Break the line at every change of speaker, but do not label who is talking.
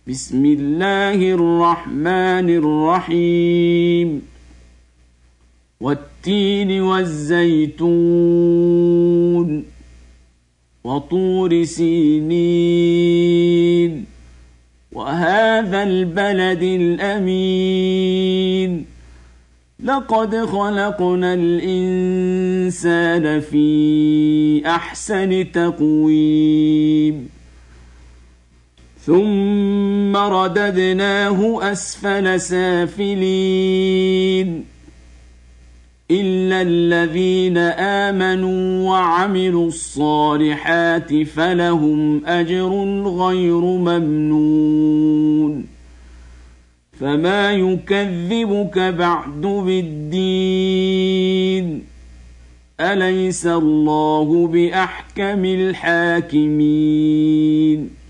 بسم الله الرحمن الرحيم والتين والزيتون وطور سينين وهذا البلد الأمين لقد خلقنا الإنسان في أحسن تقويم ثم رددناه أسفل سافلين إلا الذين آمنوا وعملوا الصالحات فلهم أجر غير ممنون فما يكذبك بعد بالدين أليس الله بأحكم الحاكمين